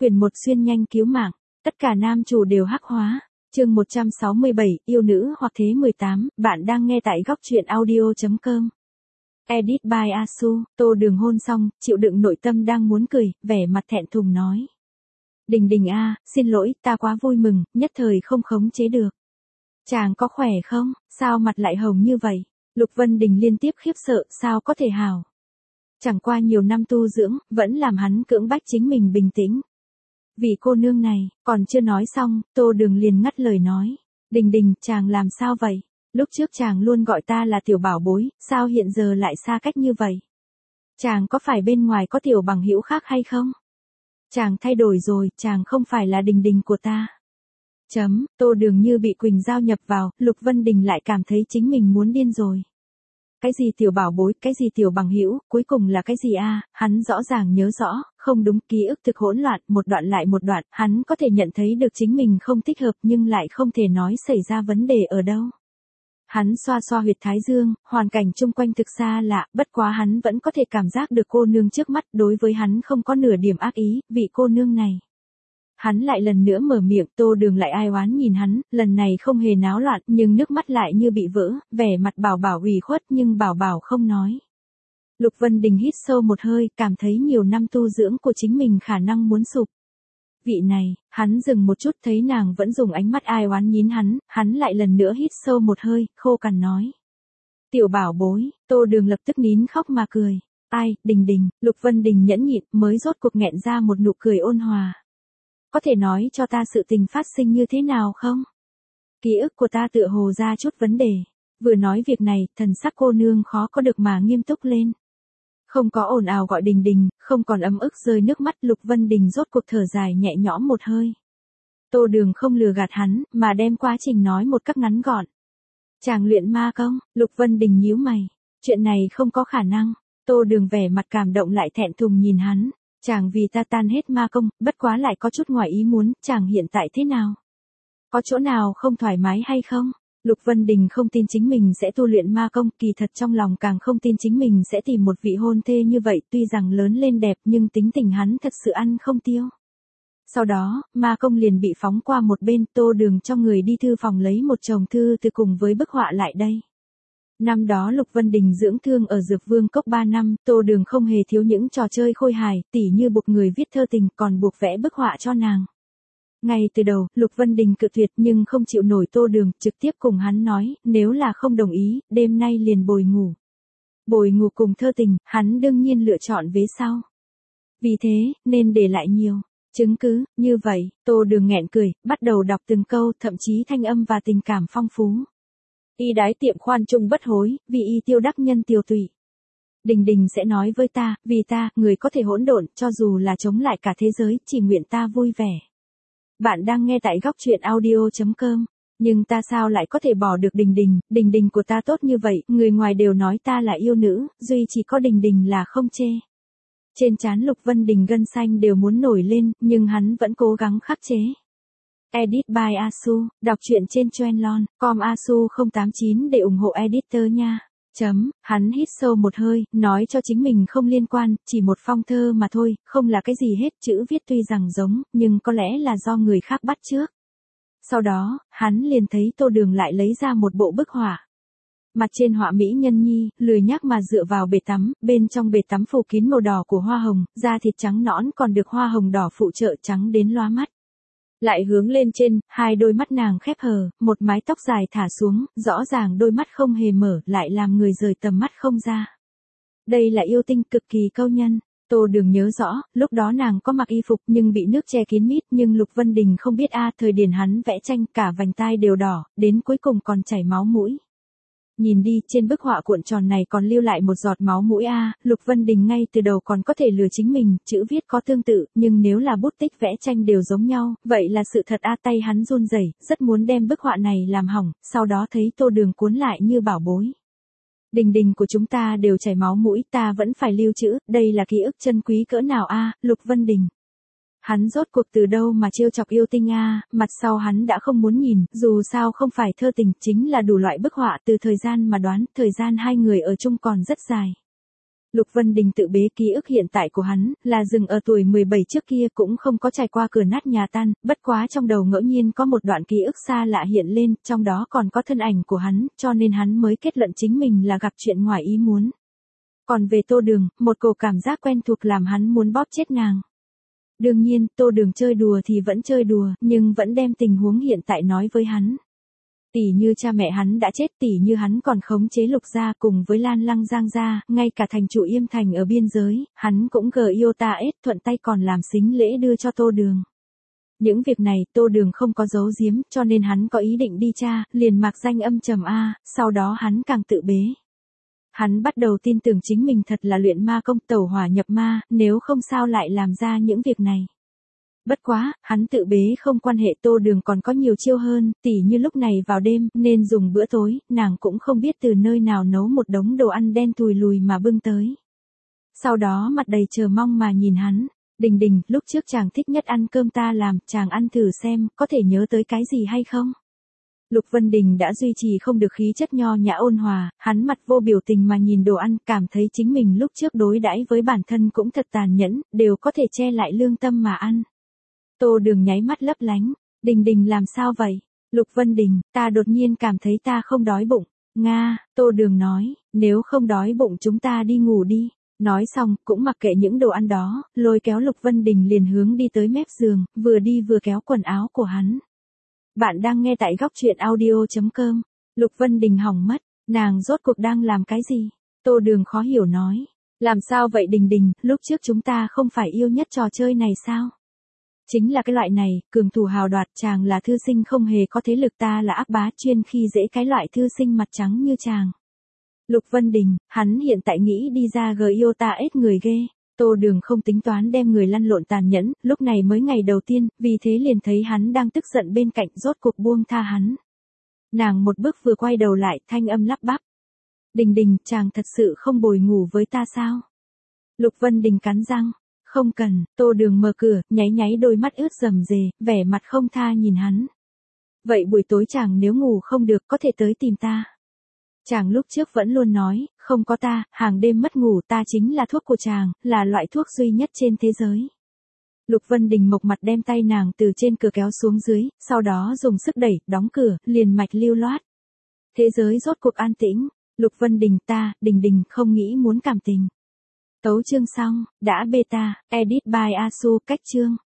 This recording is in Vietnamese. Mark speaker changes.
Speaker 1: Quyền 1 xuyên nhanh cứu mạng, tất cả nam chủ đều hắc hóa. Chương 167, yêu nữ hoặc thế 18, bạn đang nghe tại góc truyện audio.com. Edit by Asu, Tô Đường hôn xong, chịu đựng nội tâm đang muốn cười, vẻ mặt thẹn thùng nói. Đình Đình a, xin lỗi, ta quá vui mừng, nhất thời không khống chế được. Chàng có khỏe không, sao mặt lại hồng như vậy? Lục Vân Đình liên tiếp khiếp sợ, sao có thể hảo? Chẳng qua nhiều năm tu dưỡng, vẫn làm hắn cưỡng bách chính mình bình tĩnh. Vì cô nương này, còn chưa nói xong, Tô Đường liền ngắt lời nói. Đình Đình, chàng làm sao vậy? Lúc trước chàng luôn gọi ta là tiểu bảo bối, sao hiện giờ lại xa cách như vậy? Chàng có phải bên ngoài có tiểu bằng hữu khác hay không? Chàng thay đổi rồi, chàng không phải là Đình Đình của ta. Tô Đường như bị Quỳnh Giao nhập vào, Lục Vân Đình lại cảm thấy chính mình muốn điên rồi. Cái gì tiểu bảo bối, cái gì tiểu bằng hữu, cuối cùng là cái gì a? Hắn rõ ràng nhớ rõ, không đúng, ký ức thực hỗn loạn, một đoạn lại một đoạn, hắn có thể nhận thấy được chính mình không thích hợp nhưng lại không thể nói xảy ra vấn đề ở đâu. Hắn xoa xoa huyệt thái dương, hoàn cảnh chung quanh thực xa lạ, bất quá hắn vẫn có thể cảm giác được cô nương trước mắt, đối với hắn không có nửa điểm ác ý, vị cô nương này. Hắn lại lần nữa mở miệng, Tô Đường lại ai oán nhìn hắn, lần này không hề náo loạn, nhưng nước mắt lại như bị vỡ, vẻ mặt Bảo Bảo ủy khuất nhưng Bảo Bảo không nói. Lục Vân Đình hít sâu một hơi, cảm thấy nhiều năm tu dưỡng của chính mình khả năng muốn sụp. Vị này, hắn dừng một chút thấy nàng vẫn dùng ánh mắt ai oán nhìn hắn lại lần nữa hít sâu một hơi, khô cằn nói. Tiểu bảo bối, Tô Đường lập tức nín khóc mà cười. Ai, Đình Đình, Lục Vân Đình nhẫn nhịn mới rốt cuộc nghẹn ra một nụ cười ôn hòa. Có thể nói cho ta sự tình phát sinh như thế nào không? Ký ức của ta tựa hồ ra chút vấn đề. Vừa nói việc này, thần sắc cô nương khó có được mà nghiêm túc lên. Không có ồn ào gọi Đình Đình, không còn ấm ức rơi nước mắt, Lục Vân Đình rốt cuộc thở dài nhẹ nhõm một hơi. Tô Đường không lừa gạt hắn, mà đem quá trình nói một cách ngắn gọn. Chàng luyện ma công, Lục Vân Đình nhíu mày. Chuyện này không có khả năng. Tô Đường vẻ mặt cảm động lại thẹn thùng nhìn hắn. Chàng vì ta tan hết ma công, bất quá lại có chút ngoài ý muốn, chàng hiện tại thế nào? Có chỗ nào không thoải mái hay không? Lục Vân Đình không tin chính mình sẽ tu luyện ma công, kỳ thật trong lòng càng không tin chính mình sẽ tìm một vị hôn thê như vậy, tuy rằng lớn lên đẹp nhưng tính tình hắn thật sự ăn không tiêu. Sau đó, ma công liền bị phóng qua một bên, Tô Đường trong người đi thư phòng lấy một chồng thư từ cùng với bức họa lại đây. Năm đó Lục Vân Đình dưỡng thương ở Dược Vương Cốc 3 năm, Tô Đường không hề thiếu những trò chơi khôi hài, tỉ như buộc người viết thơ tình còn buộc vẽ bức họa cho nàng. Ngay từ đầu, Lục Vân Đình cự tuyệt nhưng không chịu nổi Tô Đường, trực tiếp cùng hắn nói, nếu là không đồng ý, đêm nay liền bồi ngủ. Bồi ngủ cùng thơ tình, hắn đương nhiên lựa chọn vế sau. Vì thế, nên để lại nhiều chứng cứ, như vậy, Tô Đường nghẹn cười, bắt đầu đọc từng câu, thậm chí thanh âm và tình cảm phong phú. Y đái tiệm khoan trung bất hối, vì y tiêu đắc nhân tiêu tùy. Đình Đình sẽ nói với ta, vì ta, người có thể hỗn độn, cho dù là chống lại cả thế giới, chỉ nguyện ta vui vẻ. Bạn đang nghe tại góc truyện audio.com. Nhưng ta sao lại có thể bỏ được Đình Đình của ta tốt như vậy, người ngoài đều nói ta là yêu nữ, duy chỉ có Đình Đình là không chê. Trên trán Lục Vân Đình gân xanh đều muốn nổi lên, nhưng hắn vẫn cố gắng khắc chế. Edit by Asu, đọc truyện trên Trendlon.com Asu 089 để ủng hộ editor nha. Hắn hít sâu một hơi, nói cho chính mình không liên quan, chỉ một phong thơ mà thôi, không là cái gì hết, chữ viết tuy rằng giống, nhưng có lẽ là do người khác bắt trước. Sau đó, hắn liền thấy Tô Đường lại lấy ra một bộ bức họa. Mặt trên họa mỹ nhân nhi, lười nhác mà dựa vào bể tắm, bên trong bể tắm phủ kín màu đỏ của hoa hồng, da thịt trắng nõn còn được hoa hồng đỏ phụ trợ trắng đến lóa mắt. Lại hướng lên trên, hai đôi mắt nàng khép hờ, một mái tóc dài thả xuống, rõ ràng đôi mắt không hề mở, lại làm người rời tầm mắt không ra. Đây là yêu tinh cực kỳ câu nhân. Tô Đường nhớ rõ, lúc đó nàng có mặc y phục nhưng bị nước che kín mít, nhưng Lục Vân Đình không biết thời điểm hắn vẽ tranh cả vành tai đều đỏ, đến cuối cùng còn chảy máu mũi. Nhìn đi, trên bức họa cuộn tròn này còn lưu lại một giọt máu mũi Lục Vân Đình ngay từ đầu còn có thể lừa chính mình, chữ viết có tương tự, nhưng nếu là bút tích vẽ tranh đều giống nhau, vậy là sự thật tay hắn run rẩy, rất muốn đem bức họa này làm hỏng, sau đó thấy Tô Đường cuốn lại như bảo bối. Đình Đình của chúng ta đều chảy máu mũi, ta vẫn phải lưu trữ, đây là ký ức chân quý cỡ nào Lục Vân Đình. Hắn rốt cuộc từ đâu mà trêu chọc yêu tinh mặt sau hắn đã không muốn nhìn, dù sao không phải thơ tình, chính là đủ loại bức họa, từ thời gian mà đoán, thời gian hai người ở chung còn rất dài. Lục Vân Đình tự bế ký ức hiện tại của hắn, là dừng ở tuổi 17 trước kia cũng không có trải qua cửa nát nhà tan, bất quá trong đầu ngẫu nhiên có một đoạn ký ức xa lạ hiện lên, trong đó còn có thân ảnh của hắn, cho nên hắn mới kết luận chính mình là gặp chuyện ngoài ý muốn. Còn về Tô Đường, một cổ cảm giác quen thuộc làm hắn muốn bóp chết nàng. Đương nhiên, Tô Đường chơi đùa thì vẫn chơi đùa, nhưng vẫn đem tình huống hiện tại nói với hắn. Tỷ như cha mẹ hắn đã chết, tỷ như hắn còn khống chế Lục gia cùng với Lan Lăng Giang gia, ngay cả thành chủ Yêm Thành ở biên giới, hắn cũng GIOTA-S thuận tay còn làm sính lễ đưa cho Tô Đường. Những việc này Tô Đường không có giấu giếm, cho nên hắn có ý định đi tra, liền mạc danh âm trầm A, sau đó hắn càng tự bế. Hắn bắt đầu tin tưởng chính mình thật là luyện ma công tẩu hỏa nhập ma, nếu không sao lại làm ra những việc này. Bất quá, hắn tự bế không quan hệ, Tô Đường còn có nhiều chiêu hơn, tỉ như lúc này vào đêm, nên dùng bữa tối, nàng cũng không biết từ nơi nào nấu một đống đồ ăn đen thùi lùi mà bưng tới. Sau đó mặt đầy chờ mong mà nhìn hắn, Đình Đình, lúc trước chàng thích nhất ăn cơm ta làm, chàng ăn thử xem, có thể nhớ tới cái gì hay không? Lục Vân Đình đã duy trì không được khí chất nho nhã ôn hòa, hắn mặt vô biểu tình mà nhìn đồ ăn, cảm thấy chính mình lúc trước đối đãi với bản thân cũng thật tàn nhẫn, đều có thể che lại lương tâm mà ăn. Tô Đường nháy mắt lấp lánh, Đình Đình làm sao vậy? Lục Vân Đình, ta đột nhiên cảm thấy ta không đói bụng. Nga, Tô Đường nói, nếu không đói bụng chúng ta đi ngủ đi. Nói xong, cũng mặc kệ những đồ ăn đó, lôi kéo Lục Vân Đình liền hướng đi tới mép giường, vừa đi vừa kéo quần áo của hắn. Bạn đang nghe tại góc chuyện audio.com. Lục Vân Đình hỏng mất, nàng rốt cuộc đang làm cái gì? Tô Đường khó hiểu nói. Làm sao vậy Đình Đình, lúc trước chúng ta không phải yêu nhất trò chơi này sao? Chính là cái loại này, cường thủ hào đoạt, chàng là thư sinh không hề có thế lực, ta là ác bá chuyên khi dễ cái loại thư sinh mặt trắng như chàng. Lục Vân Đình, hắn hiện tại nghĩ đi ra GIOTA-S người ghê. Tô Đường không tính toán đem người lăn lộn tàn nhẫn, lúc này mới ngày đầu tiên, vì thế liền thấy hắn đang tức giận bên cạnh, rốt cuộc buông tha hắn. Nàng một bước vừa quay đầu lại, thanh âm lắp bắp. Đình Đình, chàng thật sự không bồi ngủ với ta sao? Lục Vân Đình cắn răng. Không cần, Tô Đường mở cửa, nháy nháy đôi mắt ướt rầm rề, vẻ mặt không tha nhìn hắn. Vậy buổi tối chàng nếu ngủ không được có thể tới tìm ta. Chàng lúc trước vẫn luôn nói, không có ta, hàng đêm mất ngủ, ta chính là thuốc của chàng, là loại thuốc duy nhất trên thế giới. Lục Vân Đình mộc mặt đem tay nàng từ trên cửa kéo xuống dưới, sau đó dùng sức đẩy, đóng cửa, liền mạch lưu loát. Thế giới rốt cuộc an tĩnh, Lục Vân Đình ta, Đình Đình không nghĩ muốn cảm tình. Tấu chương xong, đã beta, edit by Asu, cách chương.